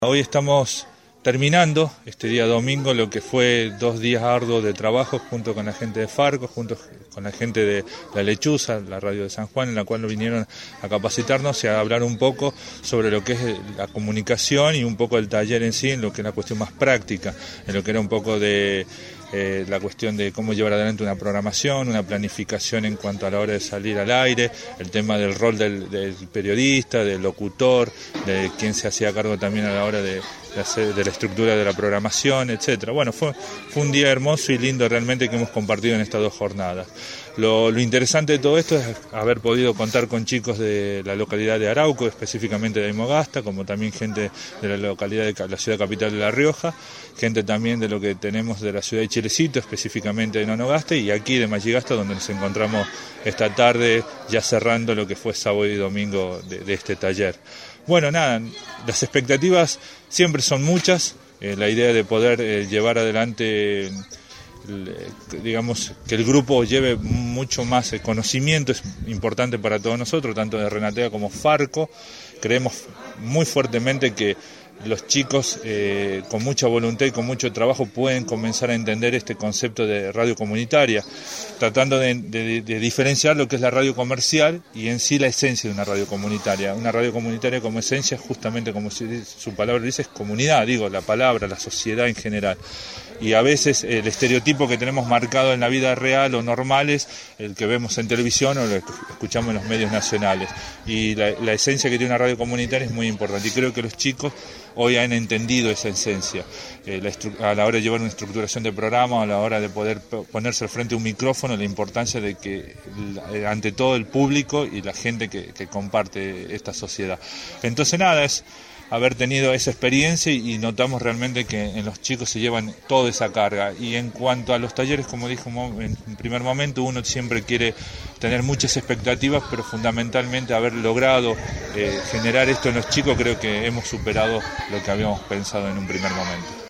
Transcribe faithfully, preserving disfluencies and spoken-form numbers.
Hoy estamos terminando este día domingo lo que fue dos días arduos de trabajo junto con la gente de Farco, junto con la gente de La Lechuza, la radio de San Juan, en la cual vinieron a capacitarnos y a hablar un poco sobre lo que es la comunicación y un poco el taller en sí, en lo que es la cuestión más práctica, en lo que era un poco de eh, la cuestión de cómo llevar adelante una programación, una planificación en cuanto a la hora de salir al aire, el tema del rol del, del periodista, del locutor, de quién se hacía cargo también a la hora de de la estructura de la programación, etcétera. Bueno, fue, fue un día hermoso y lindo realmente que hemos compartido en estas dos jornadas. Lo, lo interesante de todo esto es haber podido contar con chicos de la localidad de Arauco, específicamente de Aymogasta, como también gente de la localidad de la ciudad capital de La Rioja, gente también de lo que tenemos de la ciudad de Chilecito, específicamente de Nonogasta, y aquí de Machigasta, donde nos encontramos esta tarde ya cerrando lo que fue sábado y domingo de, de este taller. Bueno, nada, las expectativas siempre son muchas, eh, la idea de poder eh, llevar adelante, eh, digamos, que el grupo lleve mucho más eh, conocimiento es importante para todos nosotros, tanto de Renatea como Farco. Creemos muy fuertemente que los chicos eh, con mucha voluntad y con mucho trabajo pueden comenzar a entender este concepto de radio comunitaria, tratando de, de, de diferenciar lo que es la radio comercial y en sí la esencia de una radio comunitaria. Una radio comunitaria como esencia, justamente como su palabra dice, es comunidad, digo, la palabra, la sociedad en general. Y a veces el estereotipo que tenemos marcado en la vida real o normal es el que vemos en televisión o lo que escuchamos en los medios nacionales. Y la, la esencia que tiene una radio comunitaria es muy importante. Y creo que los chicos hoy han entendido esa esencia. Eh, la a la hora de llevar una estructuración de programa, a la hora de poder ponerse al frente de un micrófono, la importancia de que ante todo el público y la gente que, que comparte esta sociedad. Entonces nada, es haber tenido esa experiencia y notamos realmente que en los chicos se llevan toda esa carga. Y en cuanto a los talleres, como dijo en primer momento, uno siempre quiere tener muchas expectativas, pero fundamentalmente haber logrado eh, generar esto en los chicos, creo que hemos superado lo que habíamos pensado en un primer momento.